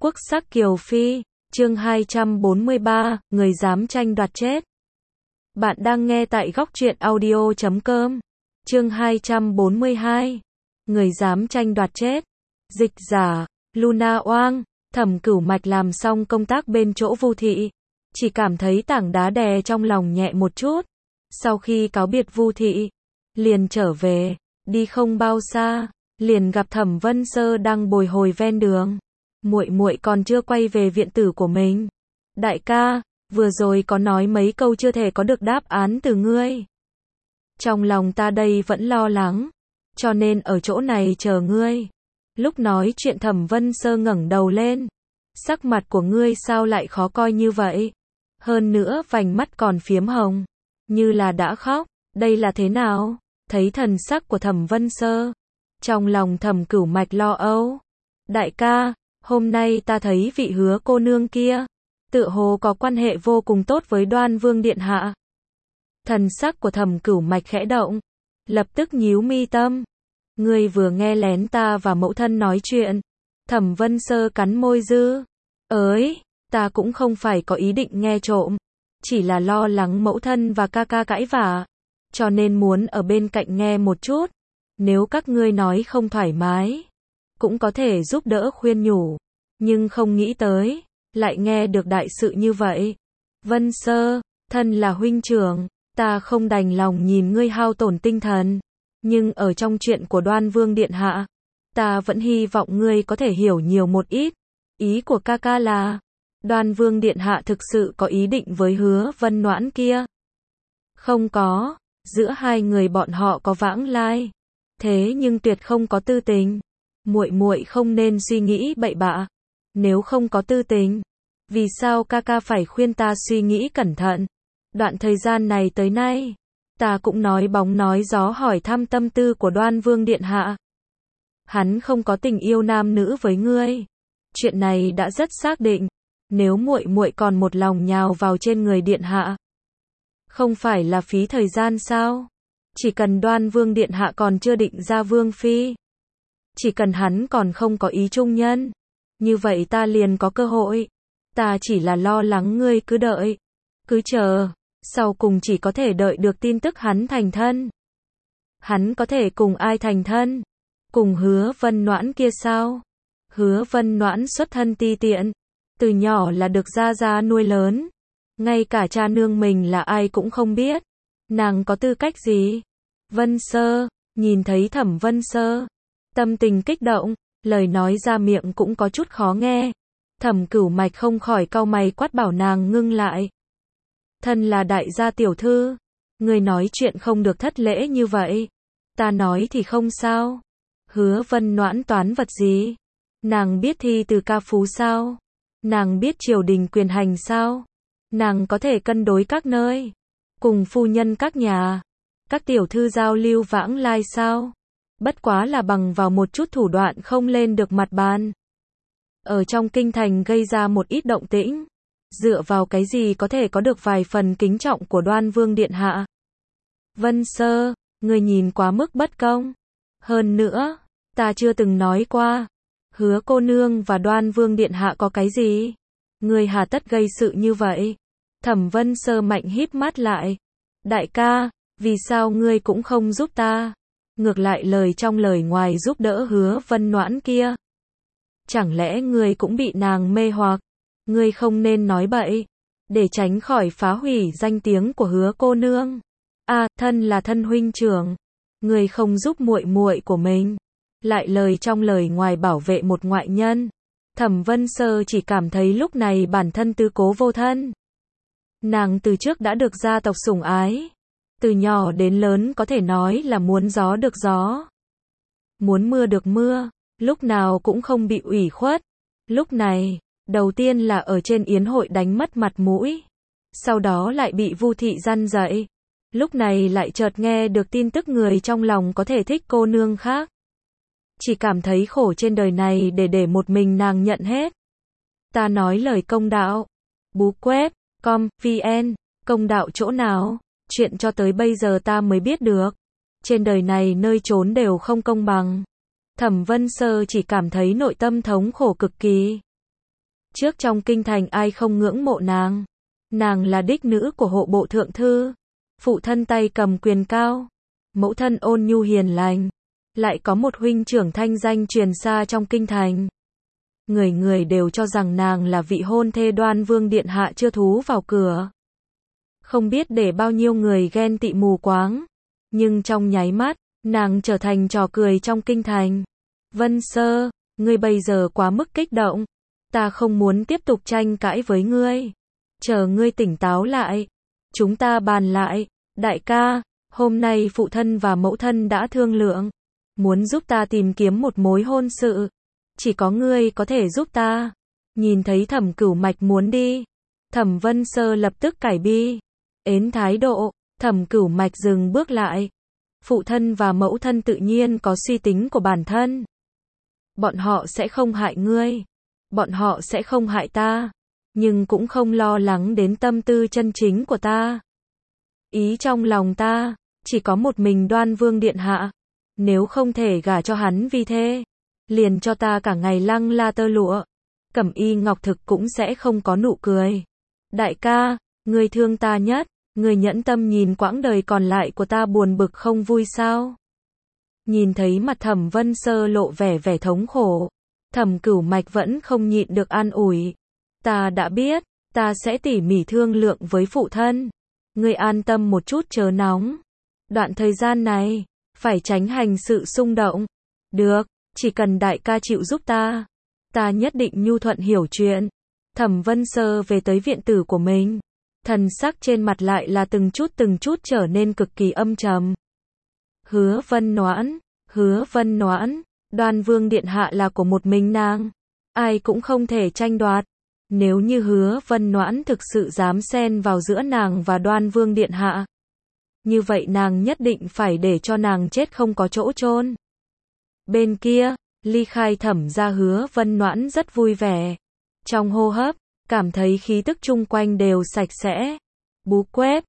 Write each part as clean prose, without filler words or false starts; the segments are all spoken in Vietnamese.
Quốc sắc Kiều Phi, chương 243, người dám tranh đoạt chết. Bạn đang nghe tại góc truyện audio.com. Chương 242, người dám tranh đoạt chết. Dịch giả, Luna Oang, Thẩm Cửu Mạch làm xong công tác bên chỗ Vu Thị, chỉ cảm thấy tảng đá đè trong lòng nhẹ một chút. Sau khi cáo biệt Vu Thị, liền trở về, đi không bao xa, liền gặp Thẩm Vân Sơ đang bồi hồi ven đường. Muội muội còn chưa quay về viện tử của mình. Đại ca, vừa rồi có nói mấy câu chưa thể có được đáp án từ ngươi. Trong lòng ta đây vẫn lo lắng, cho nên ở chỗ này chờ ngươi. Lúc nói chuyện Thẩm Vân Sơ ngẩng đầu lên. Sắc mặt của ngươi sao lại khó coi như vậy? Hơn nữa vành mắt còn phiếm hồng, như là đã khóc, đây là thế nào? Thấy thần sắc của Thẩm Vân Sơ, trong lòng Thẩm Cửu Mạch lo âu. Đại ca, hôm nay ta thấy vị Hứa cô nương kia, tựa hồ có quan hệ vô cùng tốt với Đoan Vương điện hạ. Thần sắc của Thẩm Cửu Mạch khẽ động, lập tức nhíu mi tâm. Ngươi vừa nghe lén ta và mẫu thân nói chuyện. Thẩm Vân Sơ cắn môi dư. Ta cũng không phải có ý định nghe trộm, chỉ là lo lắng mẫu thân và ca ca cãi vã, cho nên muốn ở bên cạnh nghe một chút. Nếu các ngươi nói không thoải mái, cũng có thể giúp đỡ khuyên nhủ, nhưng không nghĩ tới, lại nghe được đại sự như vậy. Vân Sơ, thân là huynh trưởng, ta không đành lòng nhìn ngươi hao tổn tinh thần, nhưng ở trong chuyện của Đoan Vương điện hạ, ta vẫn hy vọng ngươi có thể hiểu nhiều một ít. Ý của ca ca là, Đoan Vương điện hạ thực sự có ý định với Hứa Vân Noãn kia? Không có, giữa hai người bọn họ có vãng lai, thế nhưng tuyệt không có tư tình. Muội muội không nên suy nghĩ bậy bạ. Nếu không có tư tình, vì sao ca ca phải khuyên ta suy nghĩ cẩn thận? Đoạn thời gian này tới nay, ta cũng nói bóng nói gió hỏi thăm tâm tư của Đoan Vương điện hạ. Hắn không có tình yêu nam nữ với ngươi. Chuyện này đã rất xác định. Nếu muội muội còn một lòng nhào vào trên người điện hạ, không phải là phí thời gian sao? Chỉ cần Đoan Vương điện hạ còn chưa định ra vương phi, chỉ cần hắn còn không có ý trung nhân, như vậy ta liền có cơ hội. Ta chỉ là lo lắng ngươi cứ đợi, cứ chờ, sau cùng chỉ có thể đợi được tin tức hắn thành thân. Hắn có thể cùng ai thành thân? Cùng Hứa Vân Noãn kia sao? Hứa Vân Noãn xuất thân ti tiện, từ nhỏ là được gia gia nuôi lớn, ngay cả cha nương mình là ai cũng không biết. Nàng có tư cách gì? Vân Sơ, nhìn thấy Thẩm Vân Sơ, tâm tình kích động, lời nói ra miệng cũng có chút khó nghe. Thẩm Cửu Mạch không khỏi cau mày quát bảo nàng ngưng lại. Thân là đại gia tiểu thư, người nói chuyện không được thất lễ như vậy. Ta nói thì không sao. Hứa Vân Noãn toán vật gì? Nàng biết thi từ ca phú sao? Nàng biết triều đình quyền hành sao? Nàng có thể cân đối các nơi, cùng phu nhân các nhà, các tiểu thư giao lưu vãng lai sao? Bất quá là bằng vào một chút thủ đoạn không lên được mặt bàn. Ở trong kinh thành gây ra một ít động tĩnh, dựa vào cái gì có thể có được vài phần kính trọng của Đoan Vương điện hạ? Vân Sơ, người nhìn quá mức bất công. Hơn nữa, ta chưa từng nói qua, Hứa cô nương và Đoan Vương điện hạ có cái gì? Người hà tất gây sự như vậy? Thẩm Vân Sơ mạnh híp mắt lại. Đại ca, vì sao ngươi cũng không giúp ta? Ngược lại lời trong lời ngoài giúp đỡ Hứa Vân Noãn kia. Chẳng lẽ ngươi cũng bị nàng mê hoặc? Ngươi không nên nói bậy, để tránh khỏi phá hủy danh tiếng của Hứa cô nương. Thân là thân huynh trưởng, ngươi không giúp muội muội của mình, lại lời trong lời ngoài bảo vệ một ngoại nhân. Thẩm Vân Sơ chỉ cảm thấy lúc này bản thân tư cố vô thân. Nàng từ trước đã được gia tộc sủng ái, từ nhỏ đến lớn có thể nói là muốn gió được gió, muốn mưa được mưa, lúc nào cũng không bị ủy khuất. Lúc này, đầu tiên là ở trên yến hội đánh mất mặt mũi, sau đó lại bị Vu Thị răn dạy, lúc này lại chợt nghe được tin tức người trong lòng có thể thích cô nương khác. Chỉ cảm thấy khổ trên đời này để một mình nàng nhận hết. Ta nói lời công đạo. Bú quét, vn, công đạo chỗ nào? Chuyện cho tới bây giờ ta mới biết được. Trên đời này nơi trốn đều không công bằng. Thẩm Vân Sơ chỉ cảm thấy nội tâm thống khổ cực kỳ. Trước trong kinh thành ai không ngưỡng mộ nàng. Nàng là đích nữ của hộ bộ thượng thư. Phụ thân tay cầm quyền cao. Mẫu thân ôn nhu hiền lành. Lại có một huynh trưởng thanh danh truyền xa trong kinh thành. Người người đều cho rằng nàng là vị hôn thê Đoan Vương điện hạ chưa thú vào cửa. Không biết để bao nhiêu người ghen tị mù quáng. Nhưng trong nháy mắt, nàng trở thành trò cười trong kinh thành. Vân Sơ, ngươi bây giờ quá mức kích động. Ta không muốn tiếp tục tranh cãi với ngươi. Chờ ngươi tỉnh táo lại. Chúng ta bàn lại. Đại ca, hôm nay phụ thân và mẫu thân đã thương lượng. Muốn giúp ta tìm kiếm một mối hôn sự. Chỉ có ngươi có thể giúp ta. Nhìn thấy Thẩm Cửu Mạch muốn đi. Thẩm Vân Sơ lập tức cải bi. Ến thái độ. Thẩm Cửu Mạch dừng bước lại. Phụ thân và mẫu thân tự nhiên có suy tính của bản thân. Bọn họ sẽ không hại ngươi. Bọn họ sẽ không hại ta. Nhưng cũng không lo lắng đến tâm tư chân chính của ta. Ý trong lòng ta, chỉ có một mình Đoan Vương điện hạ. Nếu không thể gả cho hắn vi thê, liền cho ta cả ngày lăng la tơ lụa. Cẩm y ngọc thực cũng sẽ không có nụ cười. Đại ca, ngươi thương ta nhất, ngươi nhẫn tâm nhìn quãng đời còn lại của ta buồn bực không vui sao? Nhìn thấy mặt Thẩm Vân Sơ lộ vẻ thống khổ, Thẩm Cửu Mạch vẫn không nhịn được an ủi. Ta đã biết, ta sẽ tỉ mỉ thương lượng với phụ thân. Ngươi an tâm một chút chớ nóng. Đoạn thời gian này, phải tránh hành sự xung động. Được, chỉ cần đại ca chịu giúp ta. Ta nhất định nhu thuận hiểu chuyện. Thẩm Vân Sơ về tới viện tử của mình. Thần sắc trên mặt lại là từng chút trở nên cực kỳ âm trầm. Hứa Vân Noãn, Đoan Vương điện hạ là của một mình nàng. Ai cũng không thể tranh đoạt. Nếu như Hứa Vân Noãn thực sự dám xen vào giữa nàng và Đoan Vương điện hạ, như vậy nàng nhất định phải để cho nàng chết không có chỗ chôn. Bên kia, ly khai Thẩm gia Hứa Vân Noãn rất vui vẻ. Trong hô hấp, cảm thấy khí tức chung quanh đều sạch sẽ. Bú quét,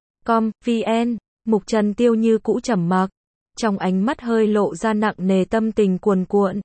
vn, Mục Trần Tiêu như cũ trầm mặc. Trong ánh mắt hơi lộ ra nặng nề tâm tình cuồn cuộn.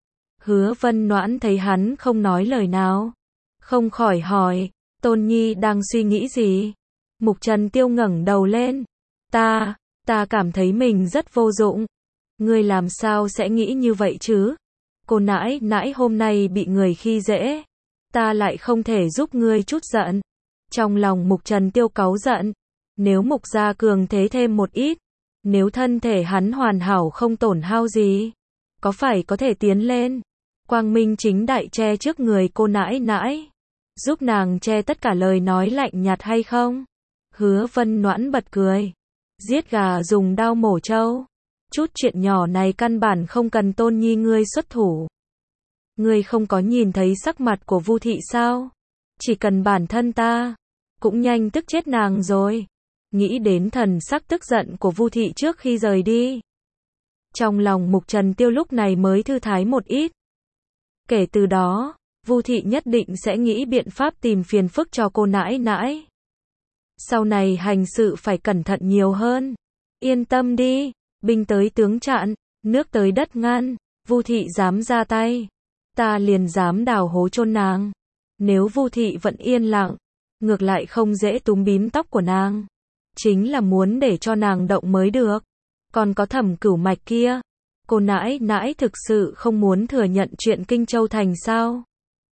Hứa Vân Noãn thấy hắn không nói lời nào. Không khỏi hỏi, Tôn Nhi đang suy nghĩ gì? Mục Trần Tiêu ngẩng đầu lên. Ta cảm thấy mình rất vô dụng. Ngươi làm sao sẽ nghĩ như vậy chứ? Cô nãi nãi hôm nay bị người khi dễ. Ta lại không thể giúp ngươi chút giận. Trong lòng Mục Trần Tiêu cáu giận. Nếu Mục gia cường thế thêm một ít. Nếu thân thể hắn hoàn hảo không tổn hao gì. Có phải có thể tiến lên? Quang minh chính đại che trước người cô nãi nãi. Giúp nàng che tất cả lời nói lạnh nhạt hay không? Hứa Vân Noãn bật cười. Giết gà dùng đao mổ trâu. Chút chuyện nhỏ này căn bản không cần Tôn Nhi ngươi xuất thủ. Ngươi không có nhìn thấy sắc mặt của Vu thị sao? Chỉ cần bản thân ta, cũng nhanh tức chết nàng rồi. Nghĩ đến thần sắc tức giận của Vu thị trước khi rời đi. Trong lòng Mục Trần Tiêu lúc này mới thư thái một ít. Kể từ đó, Vu thị nhất định sẽ nghĩ biện pháp tìm phiền phức cho cô nãi nãi. Sau này hành sự phải cẩn thận nhiều hơn. Yên tâm đi, binh tới tướng chặn, nước tới đất ngăn, Vu thị dám ra tay, ta liền dám đào hố chôn nàng. Nếu Vu thị vẫn yên lặng, ngược lại không dễ túm bím tóc của nàng. Chính là muốn để cho nàng động mới được. Còn có Thẩm Cửu Mạch kia, cô nãi nãi thực sự không muốn thừa nhận chuyện Kinh Châu Thành sao?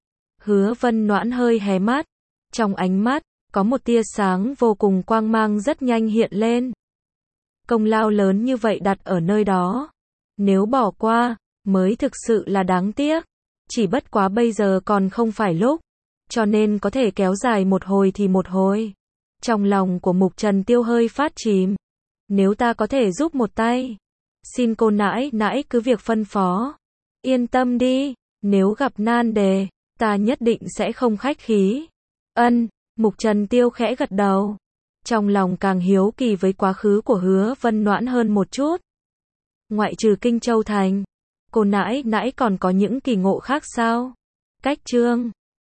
Hứa Vân Noãn hơi hé mắt, trong ánh mắt có một tia sáng vô cùng quang mang rất nhanh hiện lên. Công lao lớn như vậy đặt ở nơi đó, nếu bỏ qua, mới thực sự là đáng tiếc. Chỉ bất quá bây giờ còn không phải lúc, cho nên có thể kéo dài một hồi thì một hồi. Trong lòng của Mục Trần Tiêu hơi phát chìm. Nếu ta có thể giúp một tay, xin cô nãi nãi cứ việc phân phó. Yên tâm đi, nếu gặp nan đề, ta nhất định sẽ không khách khí. Ân, Mục Trần Tiêu khẽ gật đầu. Trong lòng càng hiếu kỳ với quá khứ của Hứa Vân Noãn hơn một chút. Ngoại trừ Kinh Châu Thành, cô nãi nãi còn có những kỳ ngộ khác sao? Cách chương